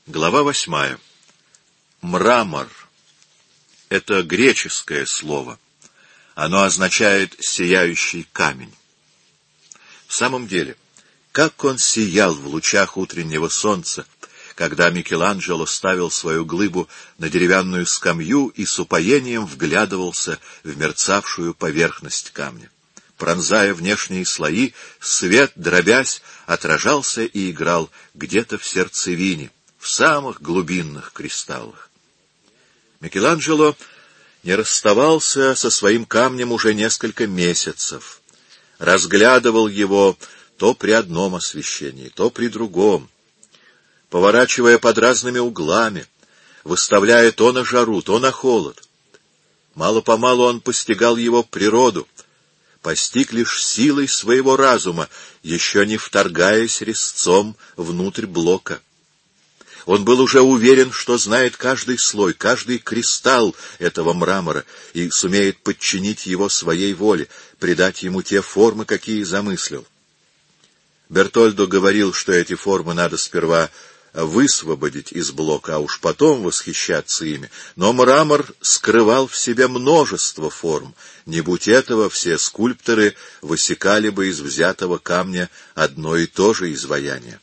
Глава 8. Мрамор — это греческое слово. Оно означает «сияющий камень». В самом деле, как он сиял в лучах утреннего солнца, когда Микеланджело ставил свою глыбу на деревянную скамью и с упоением вглядывался в мерцавшую поверхность камня. Пронзая внешние слои, свет, дробясь, отражался и играл где-то в сердцевине, в самых глубинных кристаллах. Микеланджело не расставался со своим камнем уже несколько месяцев, разглядывал его то при одном освещении, то при другом, поворачивая под разными углами, выставляя то на жару, то на холод. Мало-помалу он постигал его природу, постиг лишь силой своего разума, еще не вторгаясь резцом внутрь блока. Он был уже уверен, что знает каждый слой, каждый кристалл этого мрамора и сумеет подчинить его своей воле, придать ему те формы, какие замыслил. Бертольдо говорил, что эти формы надо сперва высвободить из блока, а уж потом восхищаться ими. Но мрамор скрывал в себе множество форм. Не будь этого, все скульпторы высекали бы из взятого камня одно и то же изваяние.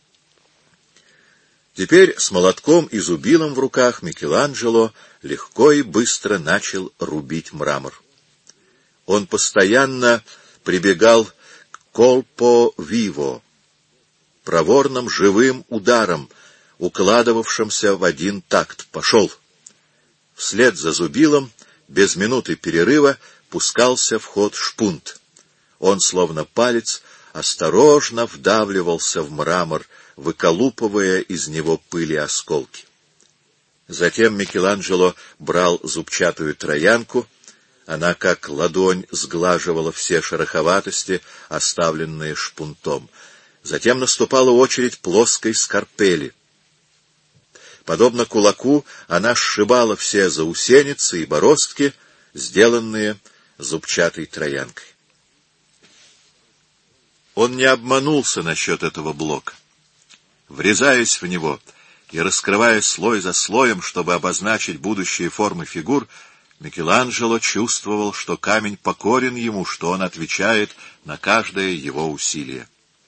Теперь с молотком и зубилом в руках Микеланджело легко и быстро начал рубить мрамор. Он постоянно прибегал к колпо виво, проворным живым ударом, укладывавшимся в один такт. Пошел! Вслед за зубилом, без минуты перерыва, пускался в ход шпунт. Он, словно палец, осторожно вдавливался в мрамор, выколупывая из него пыль и осколки. Затем Микеланджело брал зубчатую троянку, она как ладонь сглаживала все шероховатости, оставленные шпунтом. Затем наступала очередь плоской скарпели. Подобно кулаку, она сшибала все заусеницы и бороздки, сделанные зубчатой троянкой. Он не обманулся насчет этого блока. Врезаясь в него и раскрывая слой за слоем, чтобы обозначить будущие формы фигур, Микеланджело чувствовал, что камень покорен ему, что он отвечает на каждое его усилие.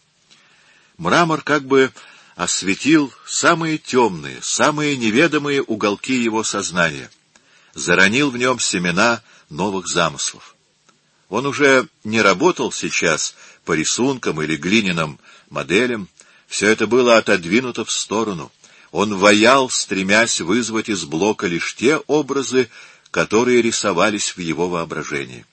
Мрамор как бы осветил самые темные, самые неведомые уголки его сознания, заронил в нем семена новых замыслов. Он уже не работал сейчас по рисункам или глиняным моделям, все это было отодвинуто в сторону. Он ваял, стремясь вызвать из блока лишь те образы, которые рисовались в его воображении.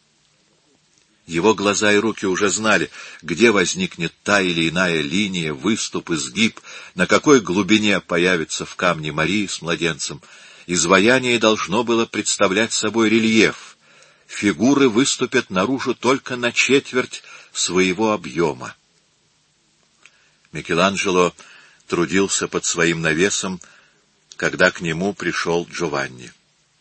Его глаза и руки уже знали, где возникнет та или иная линия, выступ, изгиб, на какой глубине появится в камне Мария с младенцем. Изваяние должно было представлять собой рельеф. Фигуры выступят наружу только на четверть своего объема. Микеланджело трудился под своим навесом, когда к нему пришел Джованни.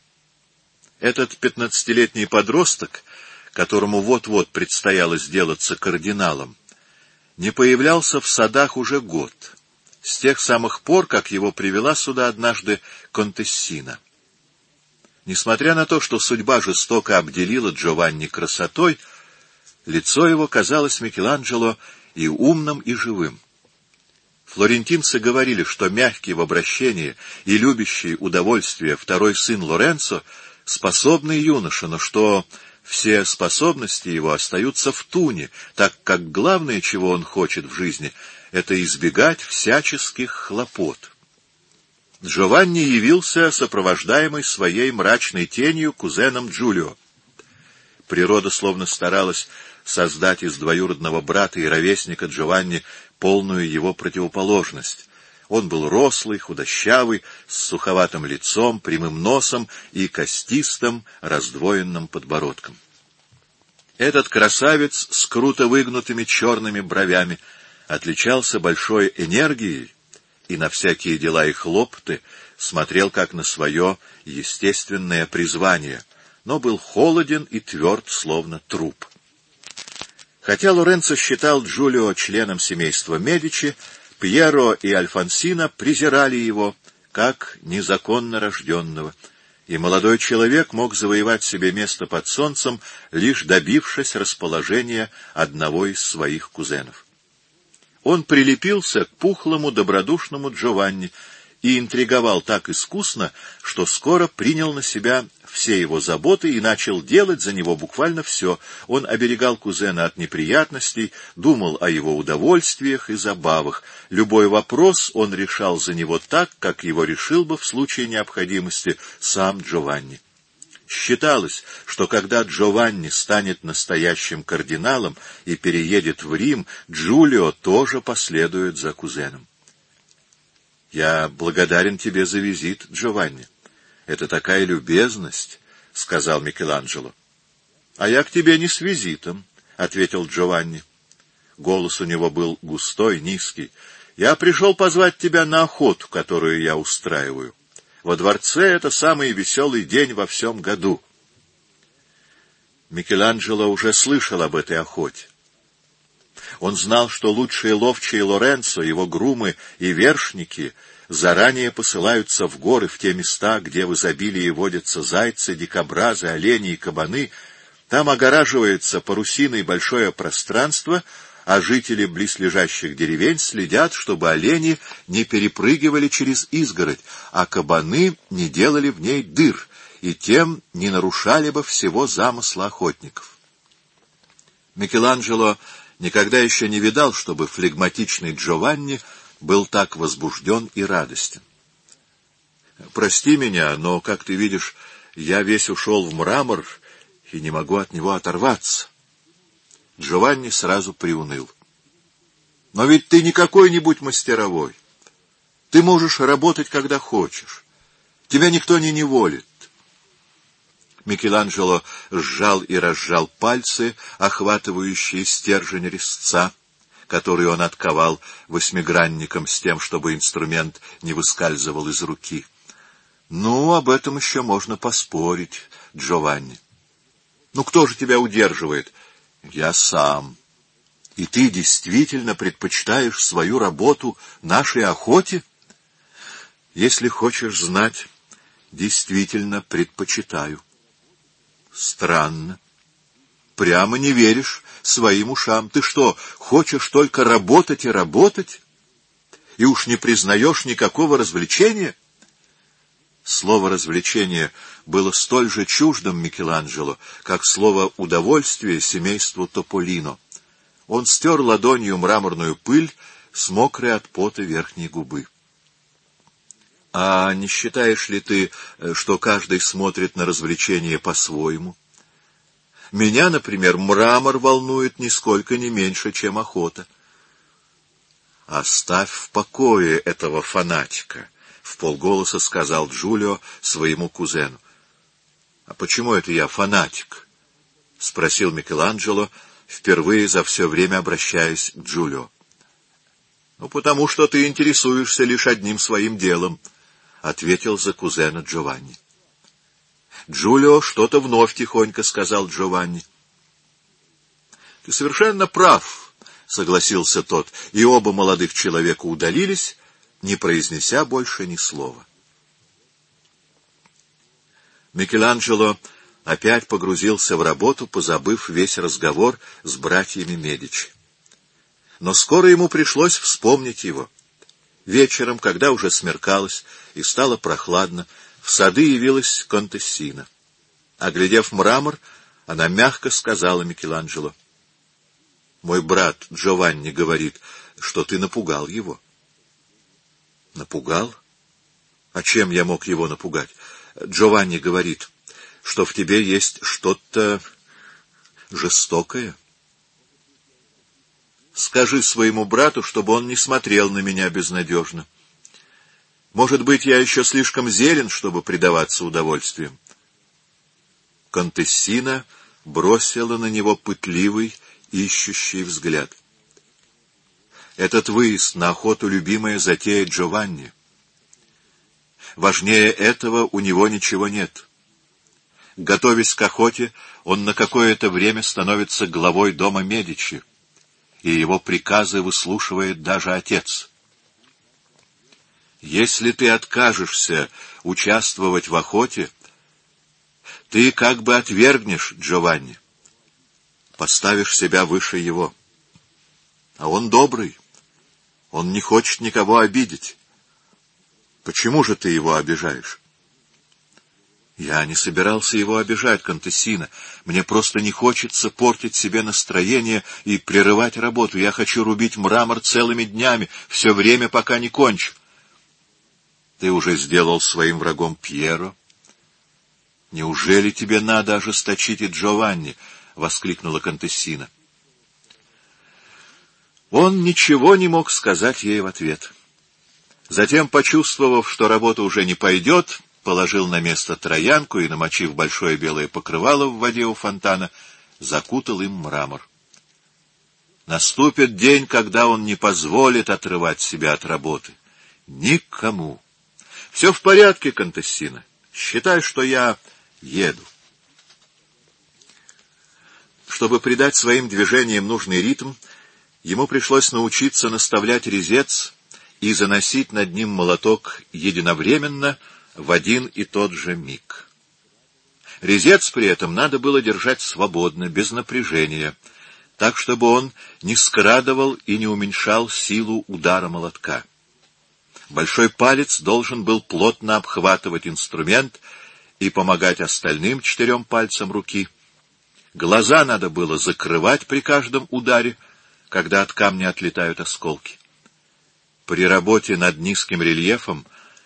Этот 15-летний подросток, которому вот-вот предстояло сделаться кардиналом, не появлялся в садах уже год, с тех самых пор, как его привела сюда однажды контессина. Несмотря на то, что судьба жестоко обделила Джованни красотой, лицо его казалось Микеланджело и умным, и живым. Флорентинцы говорили, что мягкий в обращении и любящий удовольствие второй сын Лоренцо — способный юноша, но что все способности его остаются в туне, так как главное, чего он хочет в жизни, — это избегать всяческих хлопот. Джованни явился сопровождаемый своей мрачной тенью кузеном Джулио. Природа словно старалась создать из двоюродного брата и ровесника Джованни полную его противоположность. Он был рослый, худощавый, с суховатым лицом, прямым носом и костистым, раздвоенным подбородком. Этот красавец с круто выгнутыми черными бровями отличался большой энергией и на всякие дела и хлопоты смотрел как на свое естественное призвание, но был холоден и тверд, словно труп. Хотя Лоренцо считал Джулио членом семейства Медичи, Пьеро и Альфонсина презирали его, как незаконно рожденного, и молодой человек мог завоевать себе место под солнцем, лишь добившись расположения одного из своих кузенов. Он прилепился к пухлому добродушному Джованни и интриговал так искусно, что скоро принял на себя все его заботы и начал делать за него буквально все. Он оберегал кузена от неприятностей, думал о его удовольствиях и забавах. Любой вопрос он решал за него так, как его решил бы в случае необходимости сам Джованни. Считалось, что когда Джованни станет настоящим кардиналом и переедет в Рим, Джулио тоже последует за кузеном. «Я благодарен тебе за визит, Джованни. Это такая любезность», — сказал Микеланджело. «А я к тебе не с визитом», — ответил Джованни. Голос у него был густой, низкий. «Я пришел позвать тебя на охоту, которую я устраиваю. Во дворце это самый веселый день во всем году». Микеланджело уже слышал об этой охоте. Он знал, что лучшие ловчие Лоренцо, его грумы и вершники заранее посылаются в горы, в те места, где в изобилии водятся зайцы, дикобразы, олени и кабаны. Там огораживается парусиной большое пространство, а жители близлежащих деревень следят, чтобы олени не перепрыгивали через изгородь, а кабаны не делали в ней дыр, и тем не нарушали бы всего замысла охотников. Микеланджело никогда еще не видал, чтобы флегматичный Джованни был так возбужден и радостен. «Прости меня, но, как ты видишь, я весь ушел в мрамор и не могу от него оторваться». Джованни сразу приуныл. «Но ведь ты не какой-нибудь мастеровой. Ты можешь работать, когда хочешь. Тебя никто не неволит». Микеланджело сжал и разжал пальцы, охватывающие стержень резца, который он отковал восьмигранником с тем, чтобы инструмент не выскальзывал из руки. «Ну, об этом еще можно поспорить, Джованни. Ну, кто же тебя удерживает?» «Я сам. И ты действительно предпочитаешь свою работу нашей охоте?» «Если хочешь знать, действительно предпочитаю». «Странно. Прямо не веришь своим ушам. Ты что, хочешь только работать и работать? И уж не признаешь никакого развлечения?» Слово «развлечение» было столь же чуждым Микеланджело, как слово «удовольствие» семейству Тополино. Он стер ладонью мраморную пыль с мокрой от пота верхней губы. «А не считаешь ли ты, что каждый смотрит на развлечение по-своему? Меня, например, мрамор волнует нисколько не меньше, чем охота». «Оставь в покое этого фанатика», — вполголоса сказал Джулио своему кузену. «А почему это я фанатик?» — спросил Микеланджело, впервые за все время обращаясь к Джулио. «Ну, потому что ты интересуешься лишь одним своим делом», — ответил за кузена Джованни. «Джулио, что-то вновь тихонько сказал Джованни». «Ты совершенно прав», — согласился тот, и оба молодых человека удалились, не произнеся больше ни слова. Микеланджело опять погрузился в работу, позабыв весь разговор с братьями Медичи. Но скоро ему пришлось вспомнить его. Вечером, когда уже смеркалось и стало прохладно, в сады явилась Контессина. Оглядев мрамор, она мягко сказала Микеланджело: «Мой брат Джованни говорит, что ты напугал его». «Напугал? А чем я мог его напугать? Джованни говорит, что в тебе есть что-то жестокое». «Скажи своему брату, чтобы он не смотрел на меня безнадежно. Может быть, я еще слишком зелен, чтобы предаваться удовольствиям». Контессина бросила на него пытливый, ищущий взгляд. «Этот выезд на охоту — любимая затея Джованни. Важнее этого у него ничего нет. Готовясь к охоте, он на какое-то время становится главой дома Медичи, и его приказы выслушивает даже отец. Если ты откажешься участвовать в охоте, ты как бы отвергнешь Джованни, поставишь себя выше его. А он добрый, он не хочет никого обидеть. Почему же ты его обижаешь? Я не собирался его обижать, Контессина. Мне просто не хочется портить себе настроение и прерывать работу. Я хочу рубить мрамор целыми днями, все время, пока не кончу. Ты уже сделал своим врагом Пьеро. Неужели тебе надо ожесточить и Джованни? — воскликнула Контессина. Он ничего не мог сказать ей в ответ. Затем, почувствовав, что работа уже не пойдет, положил на место троянку и, намочив большое белое покрывало в воде у фонтана, закутал им мрамор. Наступит день, когда он не позволит отрывать себя от работы. Никому. Все в порядке, Контессина. Считай, что я еду. Чтобы придать своим движениям нужный ритм, ему пришлось научиться наставлять резец и заносить над ним молоток единовременно в один и тот же миг. Резец при этом надо было держать свободно, без напряжения, так, чтобы он не скрадывал и не уменьшал силу удара молотка. Большой палец должен был плотно обхватывать инструмент и помогать остальным 4 пальцам руки. Глаза надо было закрывать при каждом ударе, когда от камня отлетают осколки. При работе над низким рельефом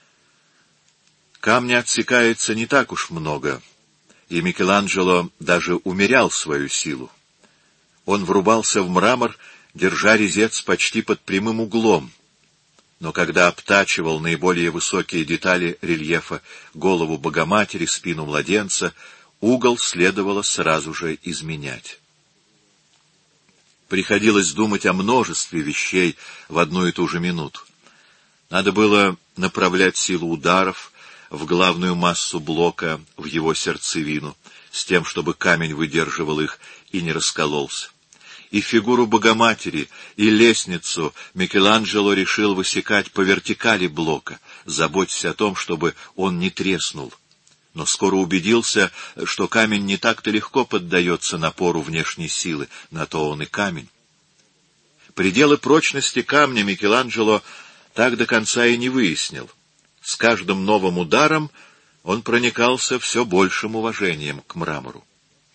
камня отсекается не так уж много, и Микеланджело даже умерял свою силу. Он врубался в мрамор, держа резец почти под прямым углом, но когда обтачивал наиболее высокие детали рельефа, голову Богоматери, спину младенца, угол следовало сразу же изменять. Приходилось думать о множестве вещей в одну и ту же минуту. Надо было направлять силу ударов в главную массу блока, в его сердцевину, с тем, чтобы камень выдерживал их и не раскололся. И фигуру Богоматери, и лестницу Микеланджело решил высекать по вертикали блока, заботясь о том, чтобы он не треснул. Но скоро убедился, что камень не так-то легко поддается напору внешней силы, на то он и камень. Пределы прочности камня Микеланджело так до конца и не выяснил. С каждым новым ударом он проникался все большим уважением к мрамору.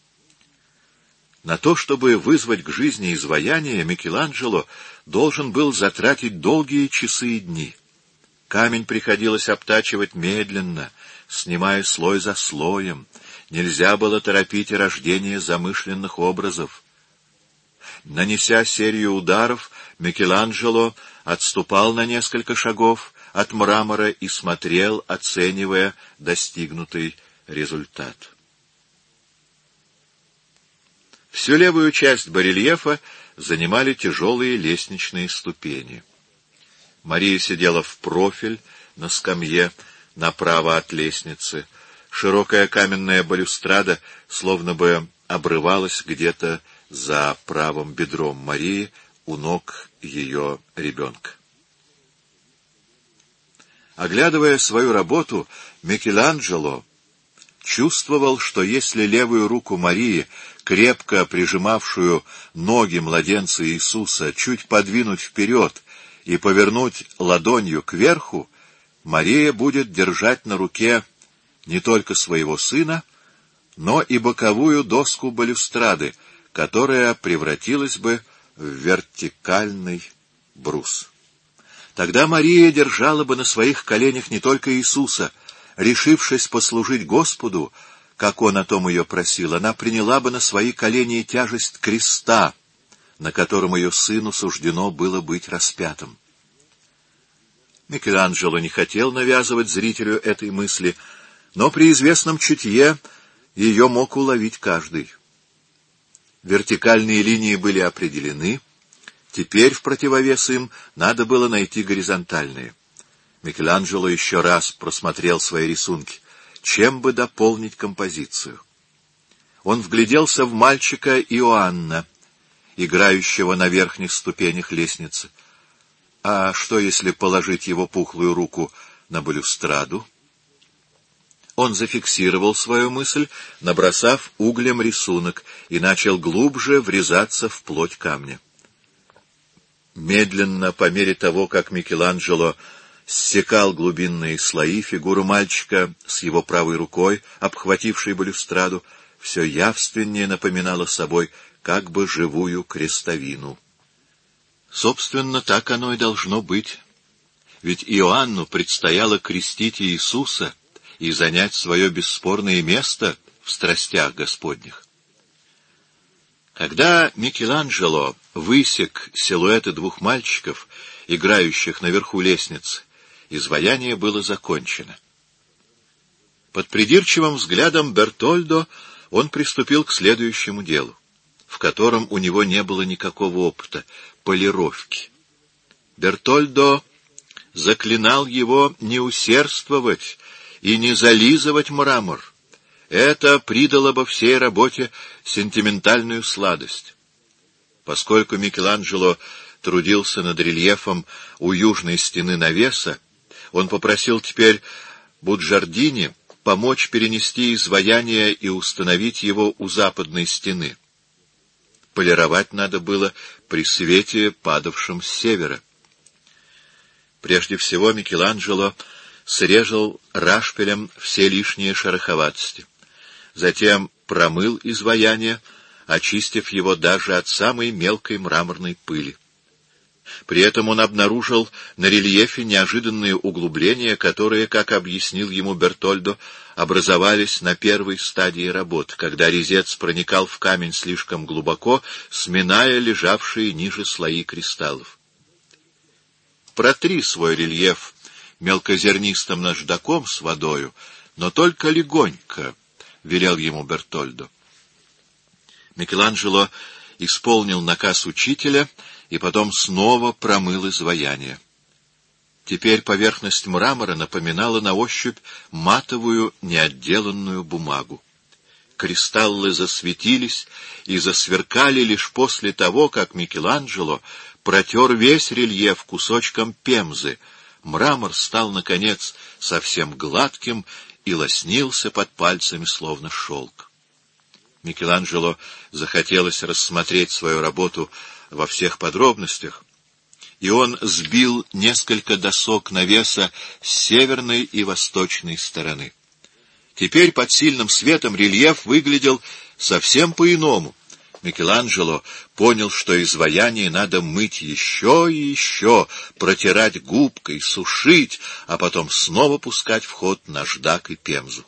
На то, чтобы вызвать к жизни изваяние, Микеланджело должен был затратить долгие часы и дни. Камень приходилось обтачивать медленно, снимая слой за слоем. Нельзя было торопить рождение замышленных образов. Нанеся серию ударов, Микеланджело отступал на несколько шагов от мрамора и смотрел, оценивая достигнутый результат. Всю левую часть барельефа занимали тяжелые лестничные ступени. Мария сидела в профиль на скамье направо от лестницы. Широкая каменная балюстрада словно бы обрывалась где-то за правым бедром Марии у ног ее ребенка. Оглядывая свою работу, Микеланджело чувствовал, что если левую руку Марии, крепко прижимавшую ноги младенца Иисуса, чуть подвинуть вперед и повернуть ладонью кверху, Мария будет держать на руке не только своего сына, но и боковую доску балюстрады, которая превратилась бы в вертикальный брус. Тогда Мария держала бы на своих коленях не только Иисуса. Решившись послужить Господу, как Он о том ее просил, она приняла бы на свои колени тяжесть креста, на котором ее сыну суждено было быть распятым. Микеланджело не хотел навязывать зрителю этой мысли, но при известном чутье ее мог уловить каждый. Вертикальные линии были определены, теперь в противовес им надо было найти горизонтальные. Микеланджело еще раз просмотрел свои рисунки, чем бы дополнить композицию. Он вгляделся в мальчика Иоанна, играющего на верхних ступенях лестницы. А что, если положить его пухлую руку на балюстраду? Он зафиксировал свою мысль, набросав углем рисунок, и начал глубже врезаться в плоть камня. Медленно, по мере того, как Микеланджело ссекал глубинные слои, фигуру мальчика с его правой рукой, обхватившей балюстраду, все явственнее напоминало собой как бы живую крестовину. Собственно, так оно и должно быть. Ведь Иоанну предстояло крестить Иисуса и занять свое бесспорное место в страстях Господних. Когда Микеланджело высек силуэты двух мальчиков, играющих наверху лестницы, изваяние было закончено. Под придирчивым взглядом Бертольдо он приступил к следующему делу, в котором у него не было никакого опыта — полировки. Бертольдо заклинал его не усердствовать и не зализывать мрамор. Это придало бы всей работе сентиментальную сладость. Поскольку Микеланджело трудился над рельефом у южной стены навеса, он попросил теперь Буджардини помочь перенести изваяние и установить его у западной стены. Полировать надо было при свете, падавшем с севера. Прежде всего Микеланджело срезал рашпилем все лишние шероховатости. Затем промыл изваяние, очистив его даже от самой мелкой мраморной пыли. При этом он обнаружил на рельефе неожиданные углубления, которые, как объяснил ему Бертольдо, образовались на первой стадии работ, когда резец проникал в камень слишком глубоко, сминая лежавшие ниже слои кристаллов. Протри свой рельеф мелкозернистым наждаком с водою, но только легонько, — велел ему Бертольдо. Микеланджело исполнил наказ учителя и потом снова промыл изваяние. Теперь поверхность мрамора напоминала на ощупь матовую неотделанную бумагу. Кристаллы засветились и засверкали лишь после того, как Микеланджело протер весь рельеф кусочком пемзы. Мрамор стал, наконец, совсем гладким и лоснился под пальцами, словно шелк. Микеланджело захотелось рассмотреть свою работу во всех подробностях, и он сбил несколько досок навеса с северной и восточной стороны. Теперь под сильным светом рельеф выглядел совсем по-иному. Микеланджело понял, что изваяние надо мыть еще и еще, протирать губкой, сушить, а потом снова пускать в ход наждак и пемзу.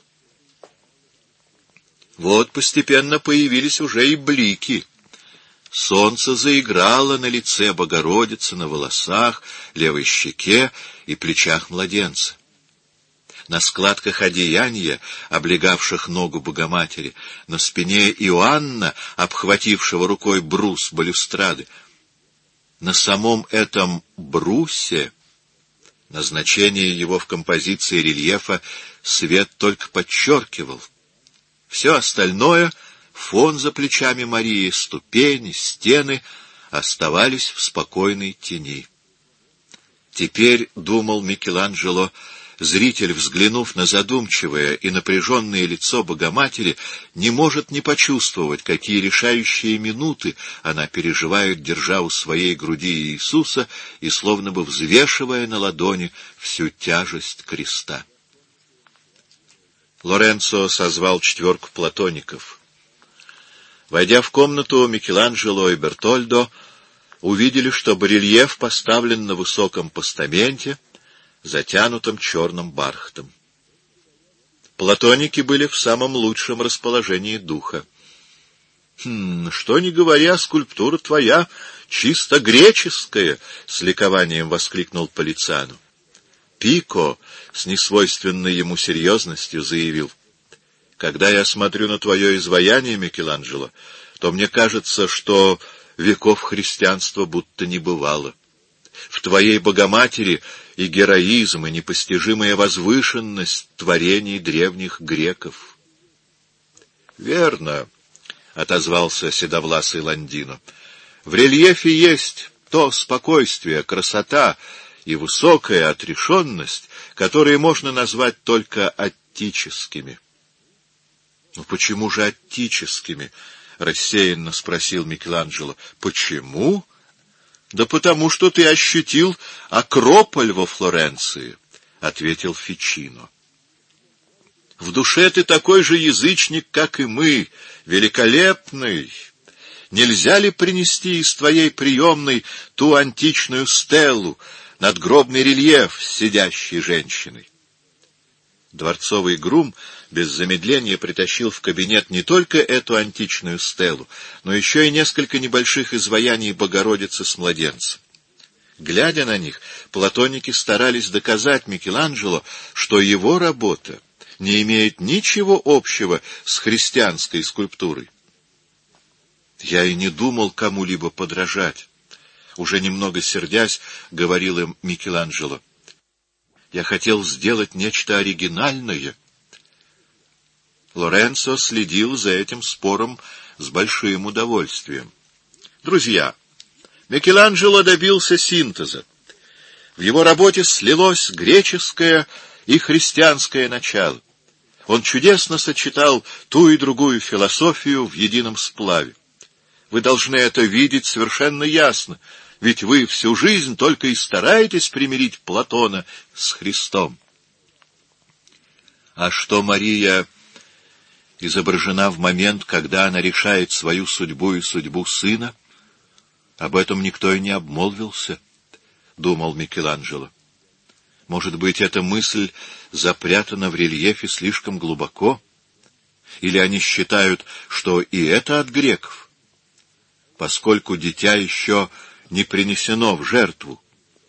Вот постепенно появились уже и блики. Солнце заиграло на лице Богородицы, на волосах, левой щеке и плечах младенца. На складках одеяния, облегавших ногу Богоматери, на спине Иоанна, обхватившего рукой брус балюстрады. На самом этом брусе, назначение его в композиции рельефа, свет только подчеркивал. Все остальное — фон за плечами Марии, ступени, стены — оставались в спокойной тени. Теперь, — думал Микеланджело, — зритель, взглянув на задумчивое и напряженное лицо Богоматери, не может не почувствовать, какие решающие минуты она переживает, держа у своей груди Иисуса и словно бы взвешивая на ладони всю тяжесть креста. Лоренцо созвал четверку платоников. Войдя в комнату, Микеланджело и Бертольдо увидели, что барельеф поставлен на высоком постаменте, затянутым черным бархатом. Платоники были в самом лучшем расположении духа. Что ни говоря, скульптура твоя чисто греческая! — с ликованием воскликнул Полицано. Пико с несвойственной ему серьезностью заявил: — Когда я смотрю на твое изваяние, Микеланджело, то мне кажется, что веков христианства будто не бывало. В твоей Богоматери и героизм, и непостижимая возвышенность творений древних греков. — Верно, — отозвался седовласый Ландино. — В рельефе есть То спокойствие, красота и высокая отрешенность, которые можно назвать только аттическими. — Ну почему же аттическими? — рассеянно спросил Микеланджело. — Почему? — Да потому что ты ощутил Акрополь во Флоренции, — ответил Фичино. — В душе ты такой же язычник, как и мы, великолепный. Нельзя ли принести из твоей приемной ту античную стеллу, надгробный рельеф с сидящей женщиной? Дворцовый грум без замедления притащил в кабинет не только эту античную стелу, но еще и несколько небольших изваяний Богородицы с младенцем. Глядя на них, платоники старались доказать Микеланджело, что его работа не имеет ничего общего с христианской скульптурой. Я и не думал кому-либо подражать. Уже немного сердясь, говорил им Микеланджело. Я хотел сделать нечто оригинальное. Лоренцо следил за этим спором с большим удовольствием. Друзья, Микеланджело добился синтеза. В его работе слилось греческое и христианское начало. Он чудесно сочетал ту и другую философию в едином сплаве. Вы должны это видеть совершенно ясно, ведь вы всю жизнь только и стараетесь примирить Платона с Христом. А что Мария изображена в момент, когда она решает свою судьбу и судьбу сына, об этом никто и не обмолвился, — думал Микеланджело. Может быть, эта мысль запрятана в рельефе слишком глубоко? Или они считают, что и это от греков, поскольку дитя еще не принесено в жертву?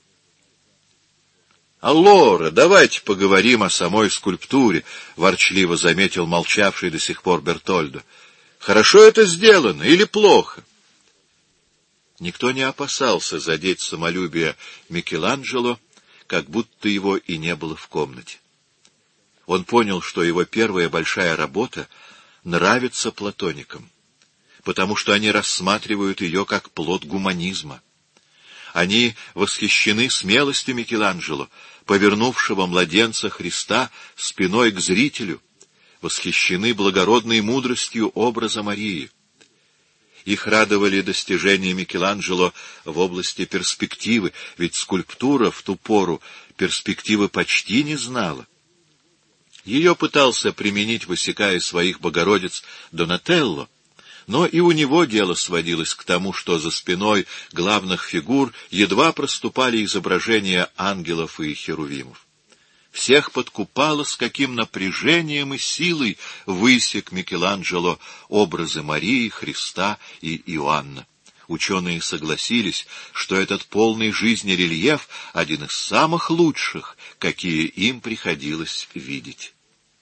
— Аллора, давайте поговорим о самой скульптуре, — ворчливо заметил молчавший до сих пор Бертольдо. — Хорошо это сделано или плохо? Никто не опасался задеть самолюбие Микеланджело, как будто его и не было в комнате. Он понял, что его первая большая работа нравится платоникам, потому что они рассматривают ее как плод гуманизма. Они восхищены смелостью Микеланджело, повернувшего младенца Христа спиной к зрителю, восхищены благородной мудростью образа Марии. Их радовали достижения Микеланджело в области перспективы, ведь скульптура в ту пору перспективы почти не знала. Ее пытался применить, высекая своих Богородиц, Донателло, но и у него дело сводилось к тому, что за спиной главных фигур едва проступали изображения ангелов и херувимов. Всех подкупало, с каким напряжением и силой высек Микеланджело образы Марии, Христа и Иоанна. Ученые согласились, что этот полный жизни рельеф — один из самых лучших, какие им приходилось видеть.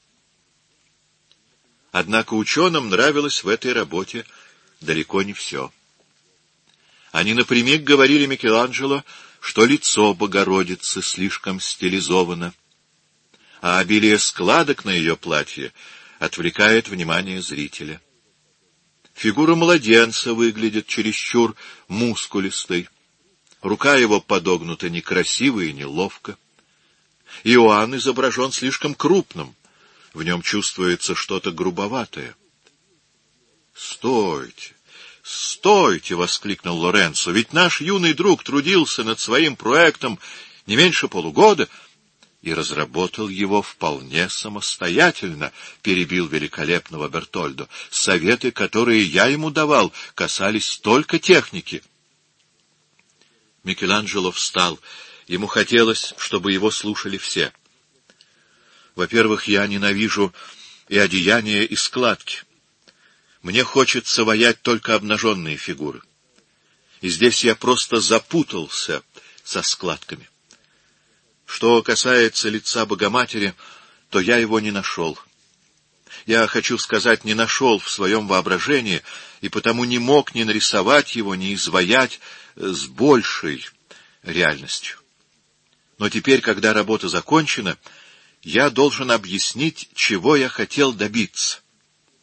Однако ученым нравилось в этой работе далеко не все. Они напрямик говорили Микеланджело, что лицо Богородицы слишком стилизовано, а обилие складок на ее платье отвлекает внимание зрителя. Фигура младенца выглядит чересчур мускулистой, рука его подогнута некрасиво и неловко. Иоанн изображен слишком крупным, в нем чувствуется что-то грубоватое. — Стойте, стойте! — воскликнул Лоренцо. — Ведь наш юный друг трудился над своим проектом не меньше полугода и разработал его вполне самостоятельно, — перебил великолепного Бертольдо. — Советы, которые я ему давал, касались только техники. Микеланджело встал. Ему хотелось, чтобы его слушали все. Во-первых, я ненавижу и одеяния, и складки. Мне хочется ваять только обнаженные фигуры. И здесь я просто запутался со складками. Что касается лица Богоматери, то я его не нашел. Я хочу сказать, не нашел в своем воображении, и потому не мог ни нарисовать его, ни изваять с большей реальностью. Но теперь, когда работа закончена, я должен объяснить, чего я хотел добиться.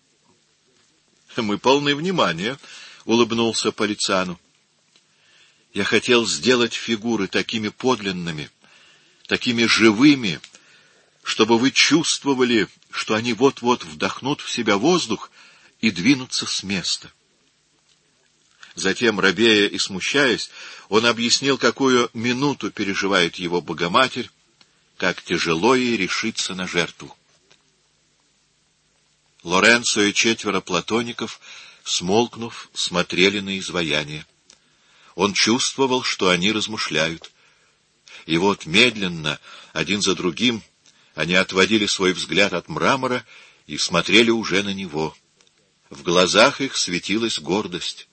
— Мы полны внимания, — улыбнулся Полицано. — Я хотел сделать фигуры такими подлинными, такими живыми, чтобы вы чувствовали, что они вот-вот вдохнут в себя воздух и двинутся с места. Затем, робея и смущаясь, он объяснил, какую минуту переживает его Богоматерь, как тяжело ей решиться на жертву. Лоренцо и 4 платоников, смолкнув, смотрели на изваяние. Он чувствовал, что они размышляют. И вот медленно, один за другим, они отводили свой взгляд от мрамора и смотрели уже на него. В глазах их светилась гордость.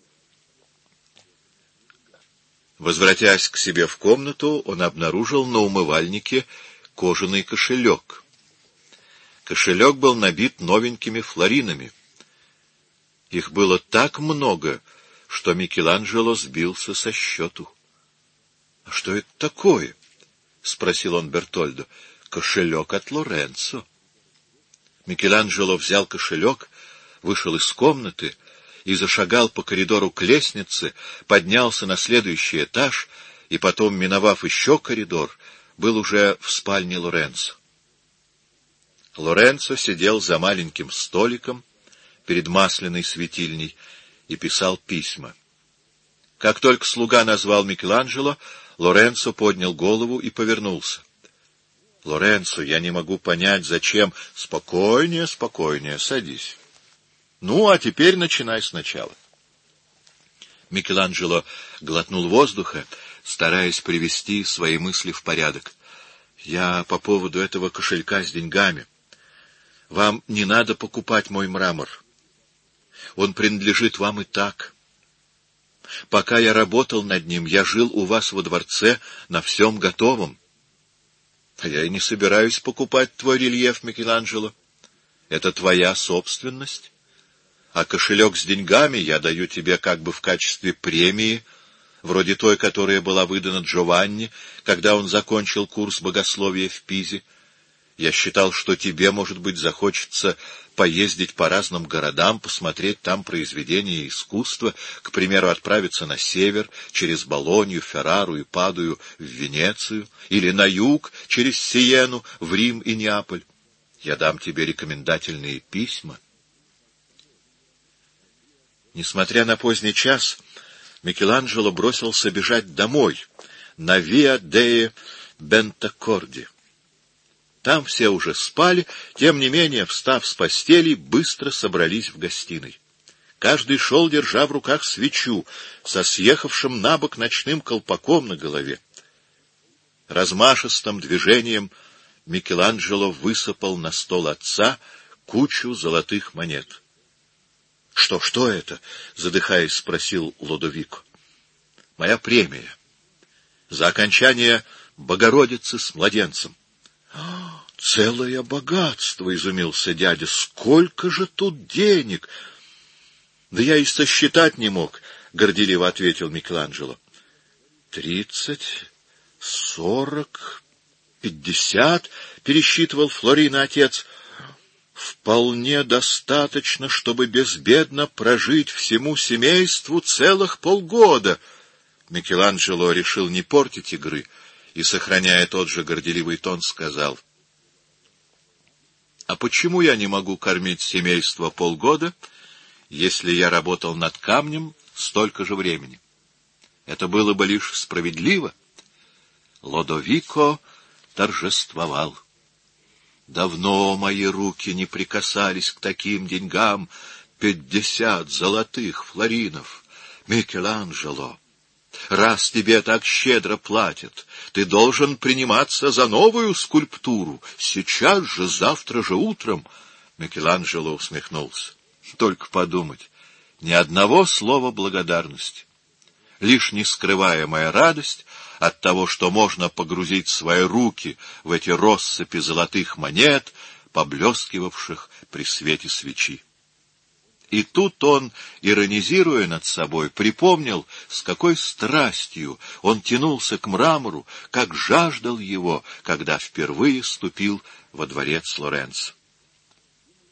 Возвратясь к себе в комнату, он обнаружил на умывальнике кожаный кошелек. Кошелек был набит новенькими флоринами. Их было так много, что Микеланджело сбился со счету. — А что это такое? — спросил он Бертольдо. — Кошелек от Лоренцо. Микеланджело взял кошелек, вышел из комнаты и зашагал по коридору к лестнице, поднялся на следующий этаж и потом, миновав еще коридор, был уже в спальне Лоренцо. Лоренцо сидел за маленьким столиком перед масляной светильней и писал письма. Как только слуга назвал Микеланджело, Лоренцо поднял голову и повернулся. — Лоренцо, я не могу понять, зачем... — Спокойнее, спокойнее, садись. — Ну, а теперь начинай сначала. Микеланджело глотнул воздуха, стараясь привести свои мысли в порядок. — Я по поводу этого кошелька с деньгами. Вам не надо покупать мой мрамор. Он принадлежит вам и так. Пока я работал над ним, я жил у вас во дворце на всем готовом. А я и не собираюсь покупать твой рельеф, Микеланджело. Это твоя собственность. А кошелек с деньгами я даю тебе как бы в качестве премии, вроде той, которая была выдана Джованни, когда он закончил курс богословия в Пизе. Я считал, что тебе, может быть, захочется поездить по разным городам, посмотреть там произведения искусства, к примеру, отправиться на север, через Болонью, Феррару и Падую в Венецию, или на юг, через Сиену, в Рим и Неаполь. Я дам тебе рекомендательные письма. Несмотря на поздний час, Микеланджело бросился бежать домой, на Виа деи Бентакорди. Там все уже спали, тем не менее, встав с постелей, быстро собрались в гостиной. Каждый шел, держа в руках свечу, со съехавшим на бок ночным колпаком на голове. Размашистым движением Микеланджело высыпал на стол отца кучу золотых монет. — Что это? — задыхаясь, спросил Лодовико. — Моя премия. За окончание Богородицы с младенцем. — Целое богатство! — изумился дядя. — Сколько же тут денег! — Да я и сосчитать не мог, — горделиво ответил Микеланджело. — 30, 40, 50, — пересчитывал Флорино отец. — Вполне достаточно, чтобы безбедно прожить всему семейству целых полгода. Микеланджело решил не портить игры и, сохраняя тот же горделивый тон, сказал: — А почему я не могу кормить семейство полгода, если я работал над камнем столько же времени? Это было бы лишь справедливо. Лодовико торжествовал. Давно мои руки не прикасались к таким деньгам. 50 золотых флоринов. Микеланджело, раз тебе так щедро платят, ты должен приниматься за новую скульптуру. Сейчас же, завтра же утром. Микеланджело усмехнулся. Только подумать, ни одного слова благодарности. Лишь нескрываемая радость от того, что можно погрузить свои руки в эти россыпи золотых монет, поблескивавших при свете свечи. И тут он, иронизируя над собой, припомнил, с какой страстью он тянулся к мрамору, как жаждал его, когда впервые ступил во дворец Лоренцо.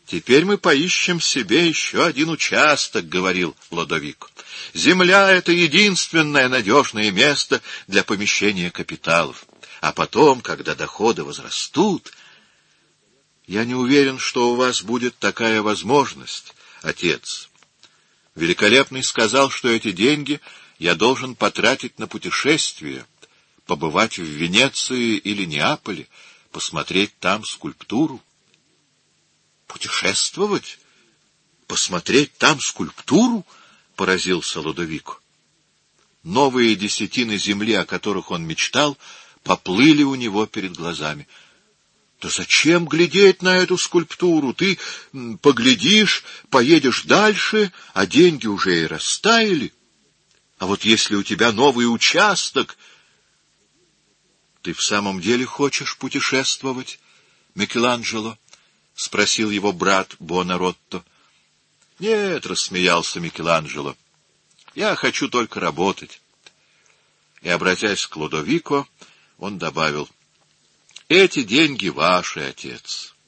Теперь мы поищем себе еще один участок, — говорил Лодовико. Земля — это единственное надежное место для помещения капиталов. А потом, когда доходы возрастут... Я не уверен, что у вас будет такая возможность, отец. Великолепный сказал, что эти деньги я должен потратить на путешествие, побывать в Венеции или Неаполе, посмотреть там скульптуру. Путешествовать? Посмотреть там скульптуру? — поразился Лодовико. Новые десятины земли, о которых он мечтал, поплыли у него перед глазами. Да зачем глядеть на эту скульптуру? Ты поглядишь, поедешь дальше, а деньги уже и растаяли. А вот если у тебя новый участок... Ты в самом деле хочешь путешествовать, Микеланджело? — спросил его брат Буонаротто. — Нет, — рассмеялся Микеланджело, — я хочу только работать. И, обратясь к Лодовико, он добавил: — Эти деньги ваши, отец.